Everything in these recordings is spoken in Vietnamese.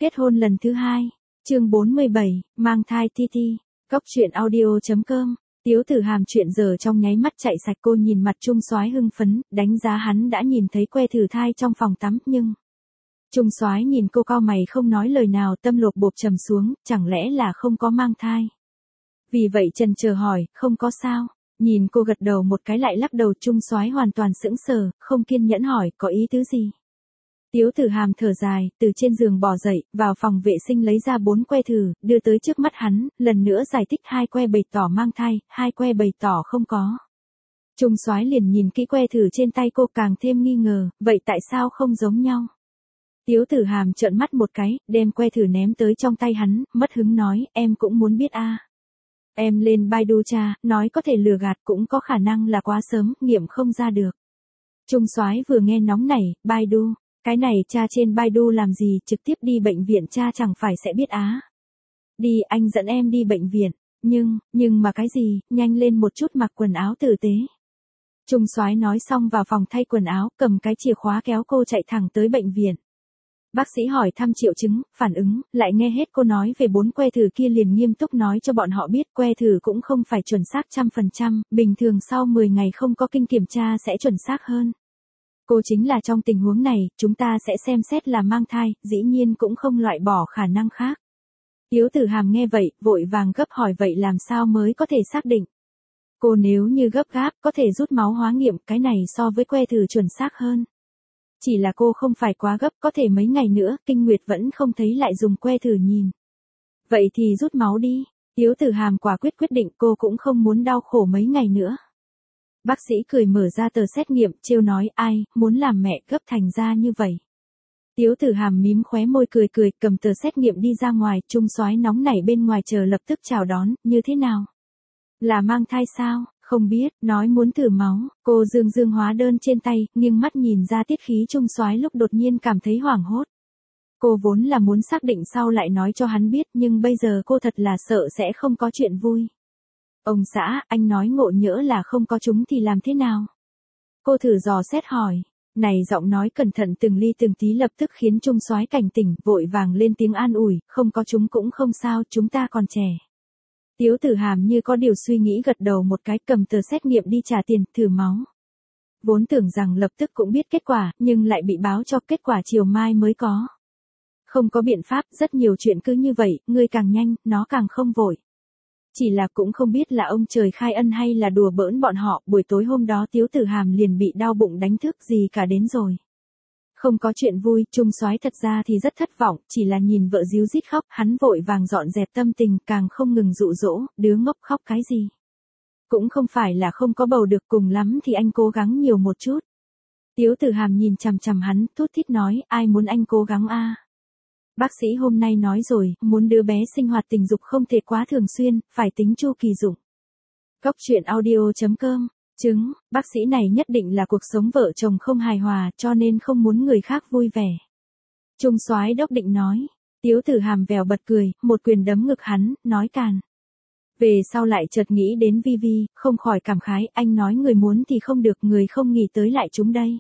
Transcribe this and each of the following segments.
Kết hôn lần thứ 2. Chương 47, mang thai TT. Cốc truyện audio.com. Tiếu Tử Hàm chuyện giờ trong nháy mắt chạy sạch, cô nhìn mặt Trung Soái hưng phấn, đánh giá hắn đã nhìn thấy que thử thai trong phòng tắm, nhưng Trung Soái nhìn cô cau mày không nói lời nào, tâm lột bộp trầm xuống, chẳng lẽ là không có mang thai. Vì vậy chần chờ hỏi, không có sao. Nhìn cô gật đầu một cái lại lắc đầu, Trung Soái hoàn toàn sững sờ, không kiên nhẫn hỏi, có ý tứ gì? Tiếu Tử Hàm thở dài, từ trên giường bò dậy, vào phòng vệ sinh lấy ra 4 que thử, đưa tới trước mắt hắn, lần nữa giải thích 2 que bày tỏ mang thai, 2 que bày tỏ không có. Trung Soái liền nhìn kỹ que thử trên tay cô càng thêm nghi ngờ, vậy tại sao không giống nhau? Tiếu Tử Hàm trợn mắt một cái, đem que thử ném tới trong tay hắn, mất hứng nói, em cũng muốn biết a. Em lên Baidu tra, nói có thể lừa gạt, cũng có khả năng là quá sớm, nghiệm không ra được. Trung Soái vừa nghe nóng nảy, Baidu. Cái này cha trên Baidu làm gì, trực tiếp đi bệnh viện cha chẳng phải sẽ biết á. Đi, anh dẫn em đi bệnh viện. Nhưng mà cái gì, nhanh lên một chút, mặc quần áo tử tế. Trung Soái nói xong vào phòng thay quần áo, cầm cái chìa khóa kéo cô chạy thẳng tới bệnh viện. Bác sĩ hỏi thăm triệu chứng, phản ứng, lại nghe hết cô nói về 4 que thử kia liền nghiêm túc nói cho bọn họ biết que thử cũng không phải chuẩn xác 100%, bình thường sau 10 ngày không có kinh kiểm tra sẽ chuẩn xác hơn. Cô chính là trong tình huống này, chúng ta sẽ xem xét là mang thai, dĩ nhiên cũng không loại bỏ khả năng khác. Tiếu Tử Hàm nghe vậy, vội vàng gấp hỏi vậy làm sao mới có thể xác định. Cô nếu như gấp gáp, có thể rút máu hóa nghiệm, cái này so với que thử chuẩn xác hơn. Chỉ là cô không phải quá gấp, có thể mấy ngày nữa, kinh nguyệt vẫn không thấy lại dùng que thử nhìn. Vậy thì rút máu đi. Tiếu Tử Hàm quả quyết định, cô cũng không muốn đau khổ mấy ngày nữa. Bác sĩ cười mở ra tờ xét nghiệm, trêu nói, ai, muốn làm mẹ gấp thành ra như vậy. Tiếu Tử Hàm mím khóe môi cười, cầm tờ xét nghiệm đi ra ngoài, Trung Soái nóng nảy bên ngoài chờ lập tức chào đón, như thế nào? Là mang thai sao? Không biết, nói muốn thử máu, cô dương hóa đơn trên tay, nghiêng mắt nhìn ra tiết khí Trung Soái lúc đột nhiên cảm thấy hoảng hốt. Cô vốn là muốn xác định sau lại nói cho hắn biết, nhưng bây giờ cô thật là sợ sẽ không có chuyện vui. Ông xã, anh nói ngộ nhỡ là không có chúng thì làm thế nào? Cô thử dò xét hỏi. Này giọng nói cẩn thận từng ly từng tí lập tức khiến Trung Soái cảnh tỉnh, vội vàng lên tiếng an ủi, không có chúng cũng không sao, chúng ta còn trẻ. Tiếu Tử Hàm như có điều suy nghĩ gật đầu một cái, cầm tờ xét nghiệm đi trả tiền, thử máu. Vốn tưởng rằng lập tức cũng biết kết quả, nhưng lại bị báo cho kết quả chiều mai mới có. Không có biện pháp, rất nhiều chuyện cứ như vậy, ngươi càng nhanh, nó càng không vội. Chỉ là cũng không biết là ông trời khai ân hay là đùa bỡn bọn họ, buổi tối hôm đó Tiếu Tử Hàm liền bị đau bụng đánh thức gì cả đến rồi. Không có chuyện vui, Trung Soái thật ra thì rất thất vọng, chỉ là nhìn vợ ríu rít khóc, hắn vội vàng dọn dẹp tâm tình, càng không ngừng dụ dỗ, đứa ngốc khóc cái gì. Cũng không phải là không có bầu được, cùng lắm thì anh cố gắng nhiều một chút. Tiếu Tử Hàm nhìn chằm hắn, thút thít nói, ai muốn anh cố gắng a? Bác sĩ hôm nay nói rồi, muốn đứa bé sinh hoạt tình dục không thể quá thường xuyên, phải tính chu kỳ dụng. Cốc truyện audio.com. Chứng, bác sĩ này nhất định là cuộc sống vợ chồng không hài hòa, cho nên không muốn người khác vui vẻ. Trung Soái đốc định nói. Tiếu Tử Hàm vèo bật cười, một quyền đấm ngực hắn, nói càn. Về sau lại chợt nghĩ đến Vi Vi, không khỏi cảm khái, anh nói người muốn thì không được, người không nghĩ tới lại chúng đây.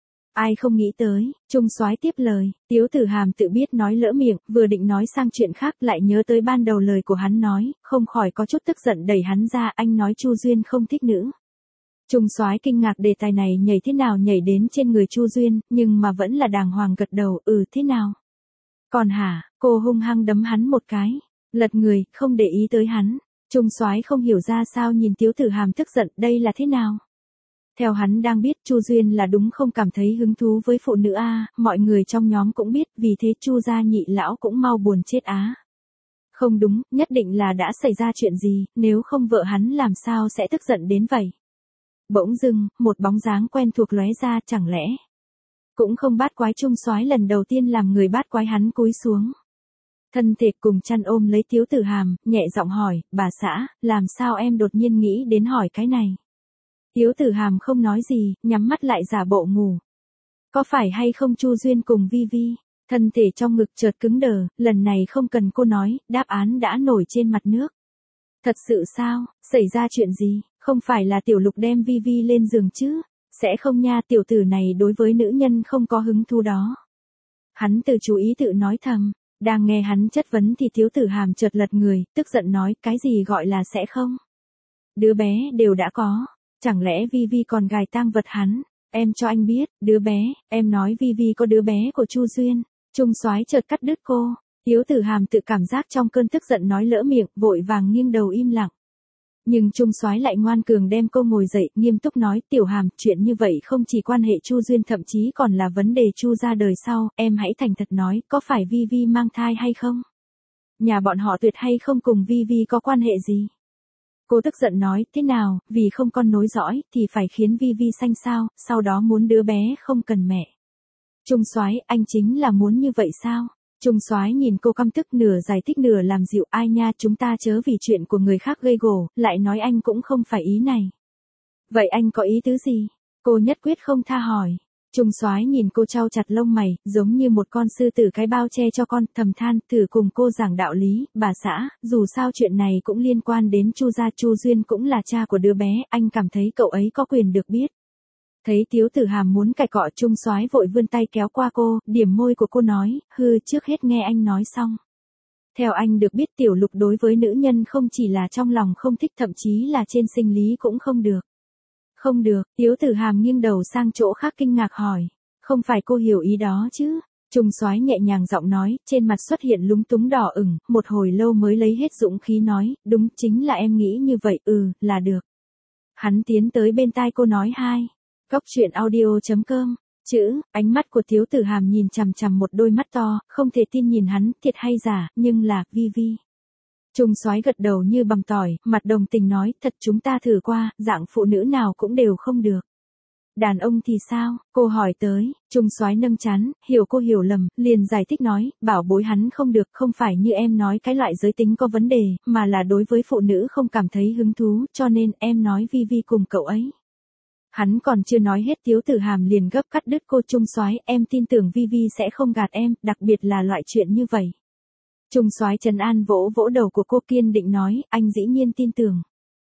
Ai không nghĩ tới, Trung Soái tiếp lời, Tiếu Tử Hàm tự biết nói lỡ miệng, vừa định nói sang chuyện khác lại nhớ tới ban đầu lời của hắn nói, không khỏi có chút tức giận đẩy hắn ra, anh nói Chu Duyên không thích nữ. Trung Soái kinh ngạc đề tài này nhảy thế nào nhảy đến trên người Chu Duyên, nhưng mà vẫn là đàng hoàng gật đầu, thế nào? Còn hả, cô hung hăng đấm hắn một cái, lật người, không để ý tới hắn. Trung Soái không hiểu ra sao nhìn Tiếu Tử Hàm tức giận, đây là thế nào? Theo hắn đang biết Chu Duyên là đúng không cảm thấy hứng thú với phụ nữ a, mọi người trong nhóm cũng biết, vì thế Chu gia nhị lão cũng mau buồn chết á. Không đúng, nhất định là đã xảy ra chuyện gì, nếu không vợ hắn làm sao sẽ tức giận đến vậy. Bỗng dưng, một bóng dáng quen thuộc lóe ra, chẳng lẽ cũng không bát quái Trung Soái lần đầu tiên làm người bát quái, hắn cúi xuống. Thân thể cùng chăn ôm lấy Tiếu Tử Hàm, nhẹ giọng hỏi, bà xã, làm sao em đột nhiên nghĩ đến hỏi cái này? Tiếu Tử Hàm không nói gì, nhắm mắt lại giả bộ ngủ. Có phải hay không Chu Duyên cùng Vi Vi? Thân thể trong ngực chợt cứng đờ, lần này không cần cô nói, đáp án đã nổi trên mặt nước. Thật sự sao, xảy ra chuyện gì, không phải là Tiểu Lục đem Vi Vi lên giường chứ? Sẽ không nha, tiểu tử này đối với nữ nhân không có hứng thú đó. Hắn từ chú ý tự nói thầm, Đang nghe hắn chất vấn thì Tiếu Tử Hàm chợt lật người, tức giận nói, cái gì gọi là sẽ không? Đứa bé đều đã có, chẳng lẽ Vi Vi còn gài tang vật hắn? Em cho anh biết, đứa bé, em nói Vi Vi có đứa bé của Chu Duyên. Trung Soái chợt cắt đứt cô, Tiếu Tử Hàm tự cảm giác trong cơn tức giận nói lỡ miệng, vội vàng nghiêng đầu im lặng. Nhưng Trung Soái lại ngoan cường đem cô ngồi dậy, nghiêm túc nói, Tiểu Hàm, chuyện như vậy không chỉ quan hệ Chu Duyên thậm chí còn là vấn đề Chu gia đời sau, em hãy thành thật nói, có phải Vi Vi mang thai hay không? Nhà bọn họ Tuyệt hay không cùng Vi Vi có quan hệ gì? Cô tức giận nói, thế nào, vì không con nối dõi, thì phải khiến Vi Vi sanh sao, sau đó muốn đứa bé không cần mẹ. Trung Soái, anh chính là muốn như vậy sao? Trung Soái nhìn cô căm tức, nửa giải thích nửa làm dịu, ai nha, chúng ta chớ vì chuyện của người khác gây gổ, lại nói anh cũng không phải ý này. Vậy anh có ý tứ gì? Cô nhất quyết không tha hỏi. Trung Soái nhìn cô chau chặt lông mày, giống như một con sư tử cái bao che cho con, thầm than, thử cùng cô giảng đạo lý, bà xã, dù sao chuyện này cũng liên quan đến Chu gia, Chu Duyên cũng là cha của đứa bé, anh cảm thấy cậu ấy có quyền được biết. Thấy Tiếu Tử Hàm muốn cãi cọ, Trung Soái vội vươn tay kéo qua cô, điểm môi của cô nói, hư, trước hết nghe anh nói xong. Theo anh được biết Tiểu Lục đối với nữ nhân không chỉ là trong lòng không thích, thậm chí là trên sinh lý cũng không được. Không được, Tiếu Tử Hàm nghiêng đầu sang chỗ khác kinh ngạc hỏi, không phải cô hiểu ý đó chứ? Trung Soái nhẹ nhàng giọng nói, trên mặt xuất hiện lúng túng đỏ ửng, một hồi lâu mới lấy hết dũng khí nói, đúng, chính là em nghĩ như vậy, là được. Hắn tiến tới bên tai cô nói hai. Góc truyện audio.com, ánh mắt của Tiếu Tử Hàm nhìn chằm chằm một đôi mắt to, không thể tin nhìn hắn, thiệt hay giả, nhưng là, Vi Vi. Trung Soái gật đầu như bằng tỏi, mặt đồng tình nói, thật chúng ta thử qua, dạng phụ nữ nào cũng đều không được. Đàn ông thì sao? Cô hỏi tới, Trung Soái nâng trán, hiểu cô hiểu lầm, liền giải thích nói, bảo bối hắn không được, không phải như em nói cái loại giới tính có vấn đề, mà là đối với phụ nữ không cảm thấy hứng thú, cho nên em nói Vi Vi cùng cậu ấy. Hắn còn chưa nói hết, Tiếu Tử Hàm liền gấp cắt đứt cô. Trung Soái, em tin tưởng Vi Vi sẽ không gạt em, đặc biệt là loại chuyện như vậy. Trung Soái trấn an vỗ vỗ đầu của cô, kiên định nói, anh dĩ nhiên tin tưởng.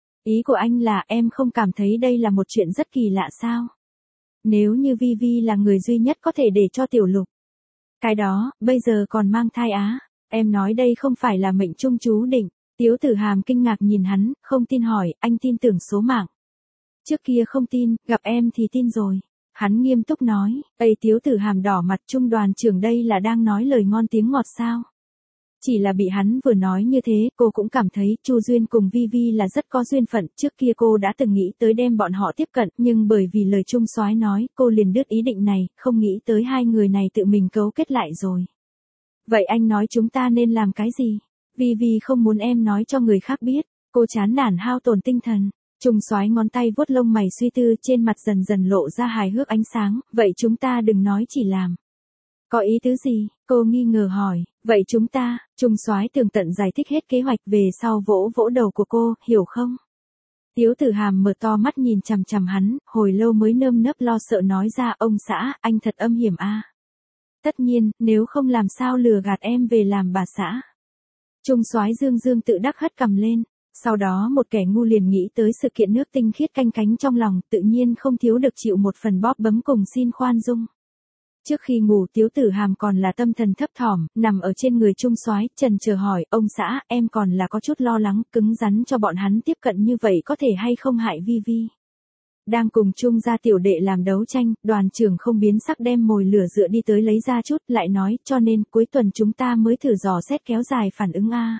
Ý của anh là em không cảm thấy đây là một chuyện rất kỳ lạ sao? Nếu như Vi Vi là người duy nhất có thể để cho Tiểu Lục. Cái đó, bây giờ còn mang thai á, em nói đây không phải là mệnh trung chú định. Tiếu Tử Hàm kinh ngạc nhìn hắn, không tin hỏi, anh tin tưởng số mạng. Trước kia không tin, gặp em thì tin rồi. Hắn nghiêm túc nói, Tiếu Tử Hàm đỏ mặt, Trung đoàn trưởng đây là đang nói lời ngon tiếng ngọt sao? Chỉ là bị hắn vừa nói như thế, cô cũng cảm thấy Chu Duyên cùng Vi Vi là rất có duyên phận, trước kia cô đã từng nghĩ tới đem bọn họ tiếp cận, nhưng bởi vì lời Trung Soái nói, cô liền đứt ý định này, không nghĩ tới hai người này tự mình cấu kết lại rồi. Vậy anh nói chúng ta nên làm cái gì? Vi Vi không muốn em nói cho người khác biết, cô chán nản hao tổn tinh thần. Trung Soái ngón tay vuốt lông mày suy tư, trên mặt dần dần lộ ra hài hước ánh sáng, vậy chúng ta đừng nói chỉ làm. Có ý tứ gì? Cô nghi ngờ hỏi, vậy chúng ta, Trung Soái tường tận giải thích hết kế hoạch, về sau vỗ vỗ đầu của cô, hiểu không? Tiếu Tử Hàm mở to mắt nhìn chằm chằm hắn, hồi lâu mới nơm nớp lo sợ nói ra, ông xã, anh thật âm hiểm a. Tất nhiên, nếu không làm sao lừa gạt em về làm bà xã. Trung Soái dương dương tự đắc hất cằm lên. Sau đó một kẻ ngu liền nghĩ tới sự kiện nước tinh khiết canh cánh trong lòng, tự nhiên không thiếu được chịu một phần bóp bấm cùng xin khoan dung. Trước khi ngủ, Tiếu Tử Hàm còn là tâm thần thấp thỏm, nằm ở trên người Trung Soái, trần chờ hỏi, ông xã, em còn là có chút lo lắng, cứng rắn cho bọn hắn tiếp cận như vậy có thể hay không hại Vi Vi. Đang cùng Trung gia tiểu đệ làm đấu tranh, đoàn trưởng không biến sắc đem mồi lửa dựa đi tới lấy ra chút, lại nói, cho nên cuối tuần chúng ta mới thử dò xét kéo dài phản ứng a.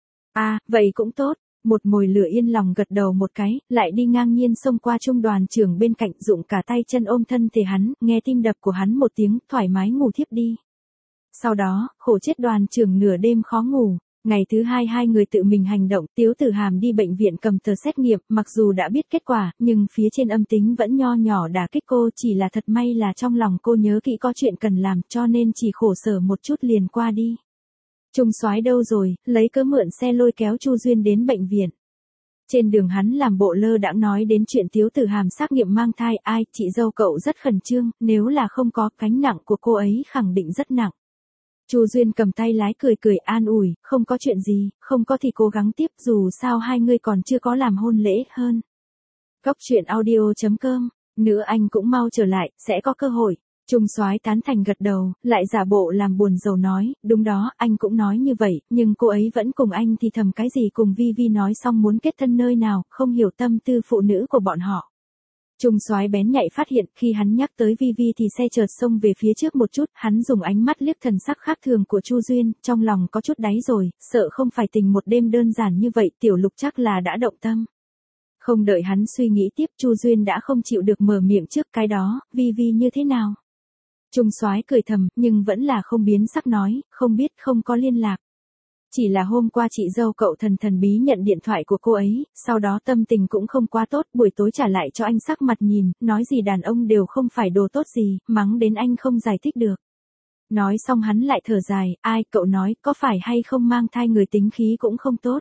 Vậy cũng tốt. Một mồi lửa yên lòng gật đầu một cái, lại đi ngang nhiên xông qua Trung đoàn trưởng bên cạnh, dụng cả tay chân ôm thân thể hắn, nghe tim đập của hắn một tiếng, thoải mái ngủ thiếp đi. Sau đó, khổ chết đoàn trưởng nửa đêm khó ngủ. Ngày thứ hai hai người tự mình hành động, Tiếu Tử Hàm đi bệnh viện cầm tờ xét nghiệm, mặc dù đã biết kết quả, nhưng phía trên âm tính vẫn nho nhỏ đả kích cô, chỉ là thật may là trong lòng cô nhớ kỹ có chuyện cần làm, cho nên chỉ khổ sở một chút liền qua đi. Trung Soái đâu rồi, lấy cớ mượn xe lôi kéo Chu Duyên đến bệnh viện. Trên đường hắn làm bộ lơ đãng nói đến chuyện Tiếu Tử Hàm xác nghiệm mang thai, chị dâu cậu rất khẩn trương, nếu là không có, gánh nặng của cô ấy khẳng định rất nặng. Chu Duyên cầm tay lái cười cười an ủi, không có chuyện gì, không có thì cố gắng tiếp, dù sao hai người còn chưa có làm hôn lễ hơn. Góc truyện audio.com, nữa anh cũng mau trở lại, sẽ có cơ hội. Trung soái tán thành gật đầu, lại giả bộ làm buồn rầu nói, đúng đó, anh cũng nói như vậy, nhưng cô ấy vẫn cùng anh thì thầm cái gì cùng Vi Vi nói xong muốn kết thân nơi nào, không hiểu tâm tư phụ nữ của bọn họ. Trung soái bén nhạy phát hiện khi hắn nhắc tới Vi Vi thì xe chợt xông về phía trước một chút, hắn dùng ánh mắt liếc thần sắc khác thường của Chu Duyên, trong lòng có chút đáy rồi, sợ không phải tình một đêm đơn giản như vậy, Tiểu Lục chắc là đã động tâm. Không đợi hắn suy nghĩ tiếp, Chu Duyên đã không chịu được mở miệng trước cái đó, Vi Vi như thế nào? Trung soái cười thầm, nhưng vẫn là không biến sắc nói, không biết, không có liên lạc. Chỉ là hôm qua chị dâu cậu thần bí nhận điện thoại của cô ấy, sau đó tâm tình cũng không quá tốt, buổi tối trả lại cho anh sắc mặt nhìn, nói gì đàn ông đều không phải đồ tốt gì, mắng đến anh không giải thích được. Nói xong hắn lại thở dài, ai, cậu nói, có phải hay không mang thai người tính khí cũng không tốt.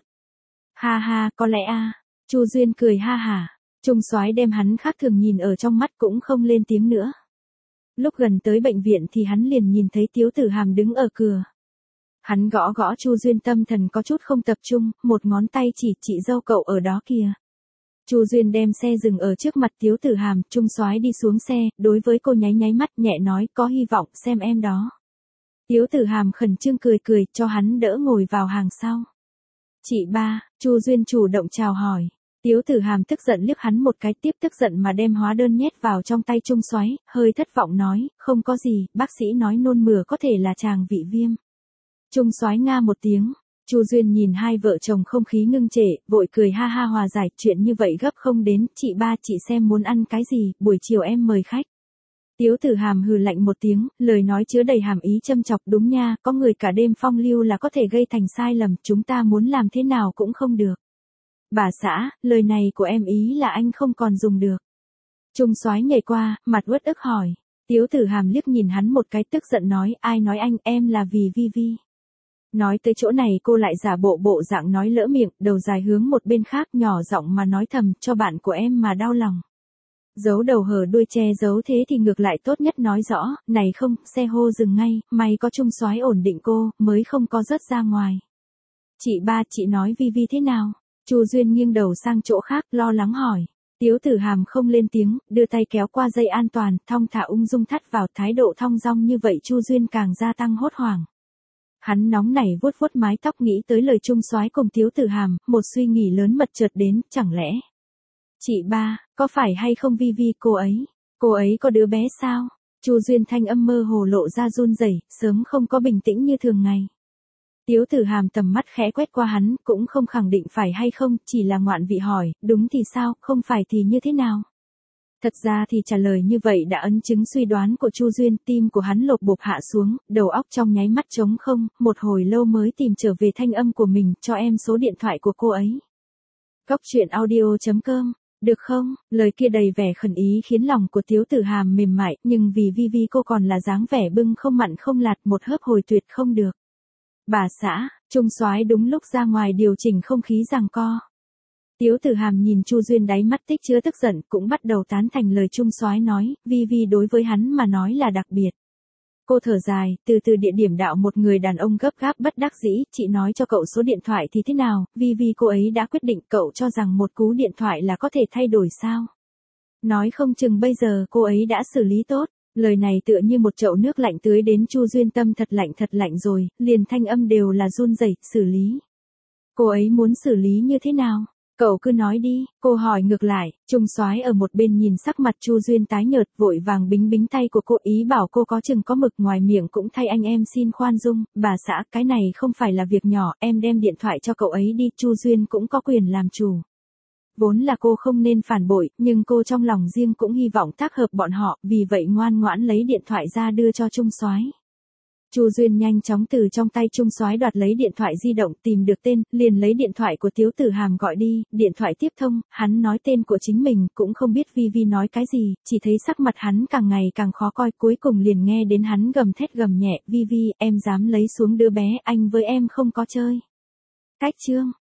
Ha ha, có lẽ a. Chu Duyên cười ha hả. Trung soái đem hắn khác thường nhìn ở trong mắt cũng không lên tiếng nữa. Lúc gần tới bệnh viện thì hắn liền nhìn thấy Tiếu Tử Hàm đứng ở cửa. Hắn gõ gõ Chu Duyên, tâm thần có chút không tập trung, một ngón tay chỉ, chị dâu cậu ở đó kìa. Chu Duyên đem xe dừng ở trước mặt Tiếu Tử Hàm, Trung soái đi xuống xe, đối với cô nháy nháy mắt nhẹ nói, có hy vọng, xem em đó. Tiếu Tử Hàm khẩn trương cười cười, cho hắn đỡ ngồi vào hàng sau. Chị ba, Chu Duyên chủ động chào hỏi. Tiếu Tử Hàm tức giận liếc hắn một cái, tiếp tức giận mà đem hóa đơn nhét vào trong tay Trung soái, hơi thất vọng nói, không có gì, bác sĩ nói nôn mửa có thể là tràng vị viêm. Trung soái nga một tiếng. Chu Duyên nhìn hai vợ chồng không khí ngưng trệ, vội cười ha ha hòa giải, chuyện như vậy gấp không đến, chị ba chị xem muốn ăn cái gì, buổi chiều em mời khách. Tiếu Tử Hàm hừ lạnh một tiếng, lời nói chứa đầy hàm ý châm chọc, đúng nha, có người cả đêm phong lưu là có thể gây thành sai lầm, chúng ta muốn làm thế nào cũng không được. Bà xã, lời này của em ý là anh không còn dùng được. Trung soái nhảy qua, mặt uất ức hỏi. Tiếu Tử Hàm liếc nhìn hắn một cái, tức giận nói, ai nói anh, em là vì Vi Vi. Nói tới chỗ này cô lại giả bộ dạng nói lỡ miệng, đầu dài hướng một bên khác, nhỏ giọng mà nói thầm, cho bạn của em mà đau lòng. Giấu đầu hở đuôi che giấu thế thì ngược lại tốt nhất nói rõ, này không, xe hô dừng ngay, may có Trung soái ổn định cô, mới không có rớt ra ngoài. Chị ba, chị nói Vi Vi thế nào? Chu Duyên nghiêng đầu sang chỗ khác, lo lắng hỏi. Tiếu Tử Hàm không lên tiếng, đưa tay kéo qua dây an toàn, thong thả ung dung thắt vào, thái độ thong dong như vậy Chu Duyên càng gia tăng hốt hoảng. Hắn nóng nảy vuốt vuốt mái tóc, nghĩ tới lời Trung soái cùng Tiếu Tử Hàm, một suy nghĩ lớn mật chợt đến, chẳng lẽ. Chị ba, có phải hay không Vi Vi cô ấy có đứa bé sao? Chu Duyên thanh âm mơ hồ lộ ra run rẩy, sớm không có bình tĩnh như thường ngày. Tiếu Tử Hàm tầm mắt khẽ quét qua hắn, cũng không khẳng định phải hay không, chỉ là ngoạn vị hỏi, đúng thì sao, không phải thì như thế nào? Thật ra thì trả lời như vậy đã ấn chứng suy đoán của Chu Duyên, tim của hắn lột bột hạ xuống, đầu óc trong nháy mắt trống không, một hồi lâu mới tìm trở về thanh âm của mình, cho em số điện thoại của cô ấy. Cóc truyện audio.com, được không? Lời kia đầy vẻ khẩn ý khiến lòng của Tiếu Tử Hàm mềm mại, nhưng vì Vi Vi cô còn là dáng vẻ bưng không mặn không lạt, một hớp hồi tuyệt không được. Bà xã, Trung soái đúng lúc ra ngoài điều chỉnh không khí giằng co. Tiếu Tử Hàm nhìn Chu Duyên, đáy mắt tích chứa tức giận, cũng bắt đầu tán thành lời Trung soái nói, Vi Vi đối với hắn mà nói là đặc biệt. Cô thở dài, từ địa điểm đạo một người đàn ông gấp gáp bất đắc dĩ, chị nói cho cậu số điện thoại thì thế nào, Vi Vi cô ấy đã quyết định, cậu cho rằng một cú điện thoại là có thể thay đổi sao? Nói không chừng bây giờ cô ấy đã xử lý tốt. Lời này tựa như một chậu nước lạnh tưới đến Chu Duyên, tâm thật lạnh rồi, liền thanh âm đều là run rẩy, xử lý. Cô ấy muốn xử lý như thế nào? Cậu cứ nói đi, cô hỏi ngược lại. Trung soái ở một bên nhìn sắc mặt Chu Duyên tái nhợt, vội vàng bính bính tay của cô, ý bảo cô có chừng có mực, ngoài miệng cũng thay anh em xin khoan dung, bà xã, cái này không phải là việc nhỏ, em đem điện thoại cho cậu ấy đi, Chu Duyên cũng có quyền làm chủ. Vốn là cô không nên phản bội, nhưng cô trong lòng riêng cũng hy vọng tác hợp bọn họ, vì vậy ngoan ngoãn lấy điện thoại ra đưa cho Trung soái. Chu Duyên nhanh chóng từ trong tay Trung soái đoạt lấy điện thoại di động, tìm được tên, liền lấy điện thoại của Tiếu Tử Hàm gọi đi, điện thoại tiếp thông, hắn nói tên của chính mình, cũng không biết Vi Vi nói cái gì, chỉ thấy sắc mặt hắn càng ngày càng khó coi, cuối cùng liền nghe đến hắn gầm thét gầm nhẹ, Vi Vi, em dám lấy xuống đứa bé, anh với em không có chơi. Cách chương